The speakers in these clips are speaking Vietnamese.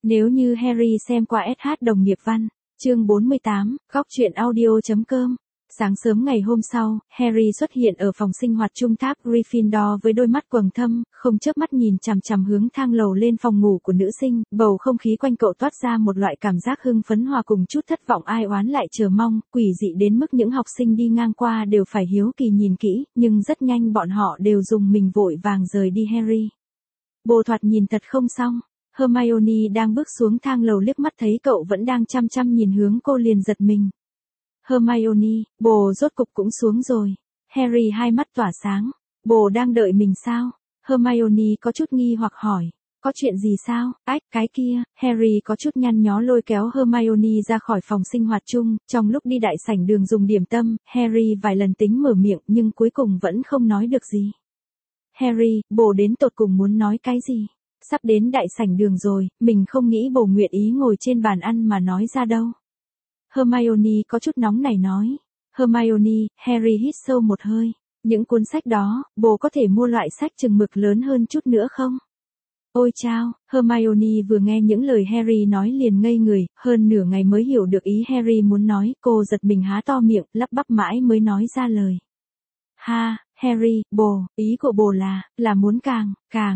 Nếu như Harry xem qua SH đồng nghiệp văn. Chương 48, góc truyện audio.com. Sáng sớm ngày hôm sau, Harry xuất hiện ở phòng sinh hoạt trung tháp Gryffindor với đôi mắt quầng thâm, không chớp mắt nhìn chằm chằm hướng thang lầu lên phòng ngủ của nữ sinh, bầu không khí quanh cậu toát ra một loại cảm giác hưng phấn hòa cùng chút thất vọng ai oán lại chờ mong, quỷ dị đến mức những học sinh đi ngang qua đều phải hiếu kỳ nhìn kỹ, nhưng rất nhanh bọn họ đều dùng mình vội vàng rời đi Harry. Bồ thoạt nhìn thật không xong. Hermione đang bước xuống thang lầu liếc mắt thấy cậu vẫn đang chăm chăm nhìn hướng cô liền giật mình. Hermione, bồ rốt cục cũng xuống rồi. Harry hai mắt tỏa sáng. Bồ đang đợi mình sao? Hermione có chút nghi hoặc hỏi. Có chuyện gì sao? Ách, cái kia. Harry có chút nhăn nhó lôi kéo Hermione ra khỏi phòng sinh hoạt chung. Trong lúc đi đại sảnh đường dùng điểm tâm, Harry vài lần tính mở miệng nhưng cuối cùng vẫn không nói được gì. Harry, bồ đến tột cùng muốn nói cái gì? Sắp đến đại sảnh đường rồi, mình không nghĩ bồ nguyện ý ngồi trên bàn ăn mà nói ra đâu. Hermione có chút nóng nảy nói. Hermione, Harry hít sâu một hơi. Những cuốn sách đó, bồ có thể mua loại sách chừng mực lớn hơn chút nữa không? Ôi chao, Hermione vừa nghe những lời Harry nói liền ngây người, hơn nửa ngày mới hiểu được ý Harry muốn nói, cô giật mình há to miệng, lắp bắp mãi mới nói ra lời. Ha, Harry, bồ, ý của bồ là muốn càng.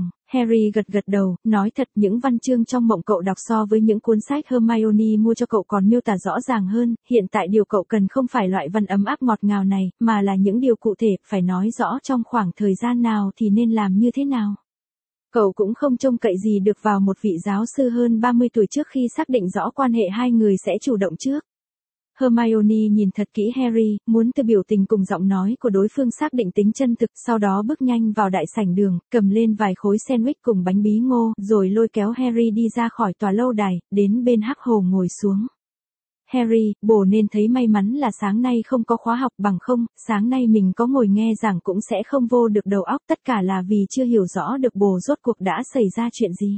Harry gật đầu, nói thật những văn chương trong mộng cậu đọc so với những cuốn sách Hermione mua cho cậu còn miêu tả rõ ràng hơn, hiện tại điều cậu cần không phải loại văn ấm áp ngọt ngào này, mà là những điều cụ thể, phải nói rõ trong khoảng thời gian nào thì nên làm như thế nào. Cậu cũng không trông cậy gì được vào một vị giáo sư hơn 30 tuổi trước khi xác định rõ quan hệ hai người sẽ chủ động trước. Hermione nhìn thật kỹ Harry, muốn từ biểu tình cùng giọng nói của đối phương xác định tính chân thực, sau đó bước nhanh vào đại sảnh đường, cầm lên vài khối sandwich cùng bánh bí ngô, rồi lôi kéo Harry đi ra khỏi tòa lâu đài, đến bên hắc hồ ngồi xuống. Harry, bồ nên thấy may mắn là sáng nay không có khóa học bằng không, sáng nay mình có ngồi nghe giảng cũng sẽ không vô được đầu óc, tất cả là vì chưa hiểu rõ được bồ rốt cuộc đã xảy ra chuyện gì.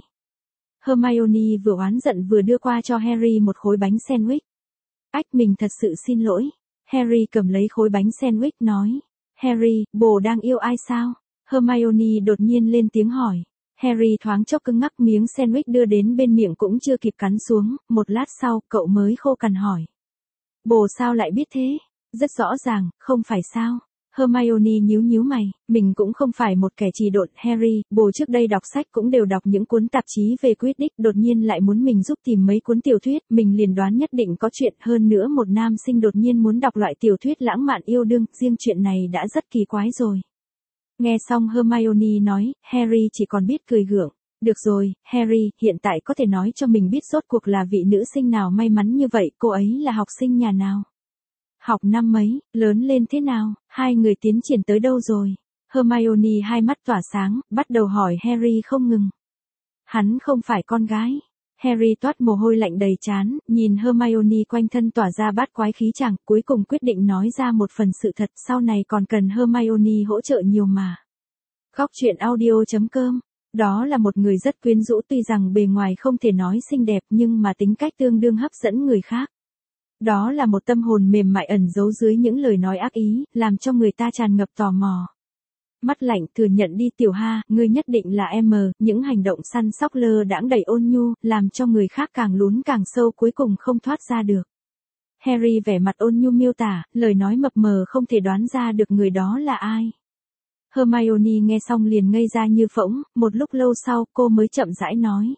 Hermione vừa oán giận vừa đưa qua cho Harry một khối bánh sandwich. Ách, mình thật sự xin lỗi. Harry cầm lấy khối bánh sandwich nói. Harry, bồ đang yêu ai sao? Hermione đột nhiên lên tiếng hỏi. Harry thoáng chốc cứng ngắc, miếng sandwich đưa đến bên miệng cũng chưa kịp cắn xuống, một lát sau, cậu mới khô cằn hỏi. Bồ sao lại biết thế? Rất rõ ràng, không phải sao? Hermione nhíu mày, mình cũng không phải một kẻ trì độn. Harry, bồ trước đây đọc sách cũng đều đọc những cuốn tạp chí về Quidditch, đột nhiên lại muốn mình giúp tìm mấy cuốn tiểu thuyết, mình liền đoán nhất định có chuyện, hơn nữa một nam sinh đột nhiên muốn đọc loại tiểu thuyết lãng mạn yêu đương, riêng chuyện này đã rất kỳ quái rồi. Nghe xong Hermione nói, Harry chỉ còn biết cười gượng. Được rồi, Harry, hiện tại có thể nói cho mình biết rốt cuộc là vị nữ sinh nào may mắn như vậy, cô ấy là học sinh nhà nào? Học năm mấy, lớn lên thế nào, hai người tiến triển tới đâu rồi? Hermione hai mắt tỏa sáng, bắt đầu hỏi Harry không ngừng. Hắn không phải con gái. Harry toát mồ hôi lạnh đầy trán, nhìn Hermione quanh thân tỏa ra bát quái khí chàng, cuối cùng quyết định nói ra một phần sự thật, sau này còn cần Hermione hỗ trợ nhiều mà. Góc truyện audio.com. Đó là một người rất quyến rũ, tuy rằng bề ngoài không thể nói xinh đẹp nhưng mà tính cách tương đương hấp dẫn người khác. Đó là một tâm hồn mềm mại ẩn giấu dưới những lời nói ác ý, làm cho người ta tràn ngập tò mò. Mắt lạnh, thừa nhận đi tiểu Ha, ngươi nhất định là em, những hành động săn sóc lơ đãng đầy ôn nhu, làm cho người khác càng lún càng sâu cuối cùng không thoát ra được. Harry vẻ mặt ôn nhu miêu tả, lời nói mập mờ không thể đoán ra được người đó là ai. Hermione nghe xong liền ngây ra như phỗng, một lúc lâu sau cô mới chậm rãi nói.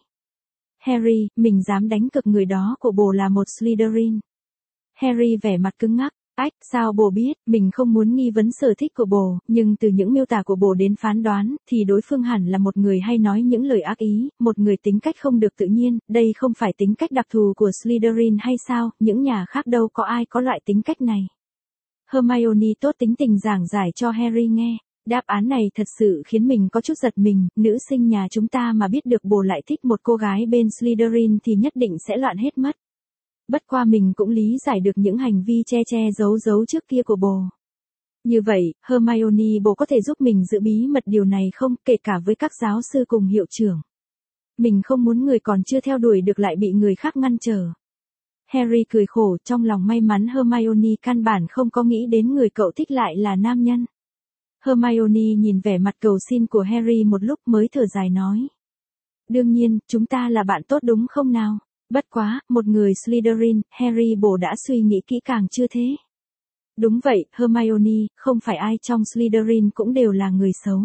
Harry, mình dám đánh cược người đó của bồ là một Slytherin. Harry vẻ mặt cứng ngắc. Ách, sao bồ biết? Mình không muốn nghi vấn sở thích của bồ, nhưng từ những miêu tả của bồ đến phán đoán, thì đối phương hẳn là một người hay nói những lời ác ý, một người tính cách không được tự nhiên, đây không phải tính cách đặc thù của Slytherin hay sao, những nhà khác đâu có ai có loại tính cách này. Hermione tốt tính tình giảng giải cho Harry nghe. Đáp án này thật sự khiến mình có chút giật mình, nữ sinh nhà chúng ta mà biết được bồ lại thích một cô gái bên Slytherin thì nhất định sẽ loạn hết mất. Bất qua mình cũng lý giải được những hành vi che giấu trước kia của bồ. Như vậy, Hermione, bồ có thể giúp mình giữ bí mật điều này không, kể cả với các giáo sư cùng hiệu trưởng. Mình không muốn người còn chưa theo đuổi được lại bị người khác ngăn trở. Harry cười khổ, trong lòng may mắn Hermione căn bản không có nghĩ đến người cậu thích lại là nam nhân. Hermione nhìn vẻ mặt cầu xin của Harry một lúc mới thở dài nói. Đương nhiên, chúng ta là bạn tốt đúng không nào? Bất quá, một người Slytherin, Harry bồ đã suy nghĩ kỹ càng chưa thế? Đúng vậy, Hermione, không phải ai trong Slytherin cũng đều là người xấu.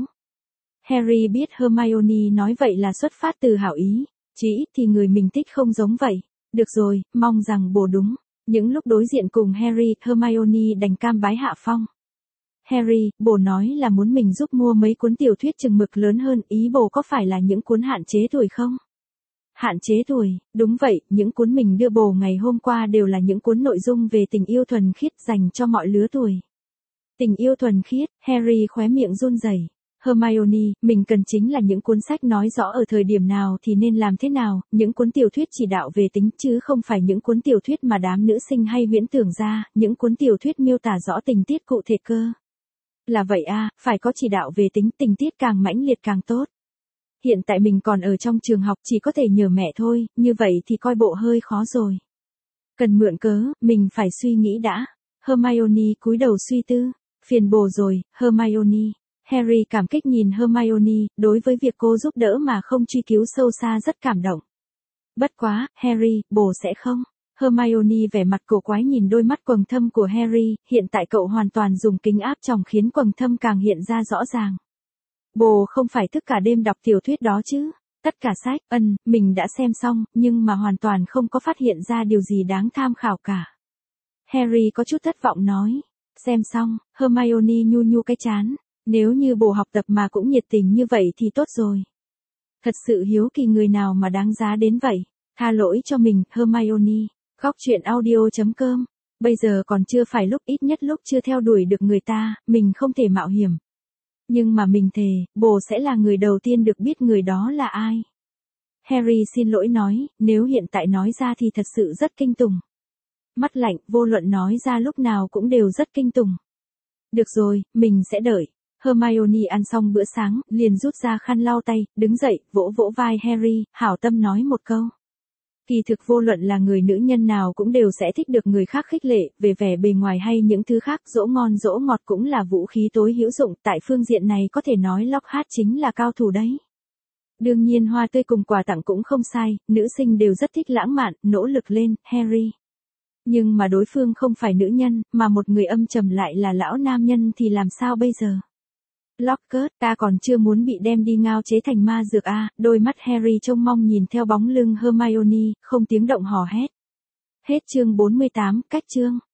Harry biết Hermione nói vậy là xuất phát từ hảo ý, chỉ ít thì người mình thích không giống vậy. Được rồi, mong rằng bồ đúng. Những lúc đối diện cùng Harry, Hermione đành cam bái hạ phong. Harry, bồ nói là muốn mình giúp mua mấy cuốn tiểu thuyết chừng mực lớn hơn, ý bồ có phải là những cuốn hạn chế tuổi không? Hạn chế tuổi, đúng vậy, những cuốn mình đưa bồ ngày hôm qua đều là những cuốn nội dung về tình yêu thuần khiết dành cho mọi lứa tuổi. Tình yêu thuần khiết, Harry khóe miệng run rẩy. Hermione, mình cần chính là những cuốn sách nói rõ ở thời điểm nào thì nên làm thế nào, những cuốn tiểu thuyết chỉ đạo về tính chứ không phải những cuốn tiểu thuyết mà đám nữ sinh hay huyễn tưởng ra, những cuốn tiểu thuyết miêu tả rõ tình tiết cụ thể cơ. Là vậy à, phải có chỉ đạo về tính, tình tiết càng mãnh liệt càng tốt. Hiện tại mình còn ở trong trường học chỉ có thể nhờ mẹ thôi, như vậy thì coi bộ hơi khó rồi. Cần mượn cớ, mình phải suy nghĩ đã. Hermione cúi đầu suy tư. Phiền bồ rồi, Hermione. Harry cảm kích nhìn Hermione, đối với việc cô giúp đỡ mà không truy cứu sâu xa rất cảm động. Bất quá, Harry, bồ sẽ không. Hermione vẻ mặt cổ quái nhìn đôi mắt quầng thâm của Harry, hiện tại cậu hoàn toàn dùng kính áp tròng khiến quầng thâm càng hiện ra rõ ràng. Bồ không phải thức cả đêm đọc tiểu thuyết đó chứ? Tất cả sách, mình đã xem xong, nhưng mà hoàn toàn không có phát hiện ra điều gì đáng tham khảo cả. Harry có chút thất vọng nói. Xem xong, Hermione nhu nhu cái trán. Nếu như bồ học tập mà cũng nhiệt tình như vậy thì tốt rồi. Thật sự hiếu kỳ người nào mà đáng giá đến vậy. Tha lỗi cho mình, Hermione. Góc truyện audio.com. Bây giờ còn chưa phải lúc, ít nhất lúc chưa theo đuổi được người ta, mình không thể mạo hiểm. Nhưng mà mình thề, bồ sẽ là người đầu tiên được biết người đó là ai. Harry xin lỗi nói, nếu hiện tại nói ra thì thật sự rất kinh tủng. Mắt lạnh, vô luận nói ra lúc nào cũng đều rất kinh tủng. Được rồi, mình sẽ đợi. Hermione ăn xong bữa sáng, liền rút ra khăn lau tay, đứng dậy, vỗ vỗ vai Harry, hảo tâm nói một câu. Kỳ thực vô luận là người nữ nhân nào cũng đều sẽ thích được người khác khích lệ, về vẻ bề ngoài hay những thứ khác, dỗ ngon dỗ ngọt cũng là vũ khí tối hữu dụng, tại phương diện này có thể nói Lockhart chính là cao thủ đấy. Đương nhiên hoa tươi cùng quà tặng cũng không sai, nữ sinh đều rất thích lãng mạn, nỗ lực lên, Harry. Nhưng mà đối phương không phải nữ nhân, mà một người âm trầm lại là lão nam nhân thì làm sao bây giờ? Lockhart, ta còn chưa muốn bị đem đi ngao chế thành ma dược à, đôi mắt Harry trông mong nhìn theo bóng lưng Hermione, không tiếng động hò hét. Hết chương 48, cách chương.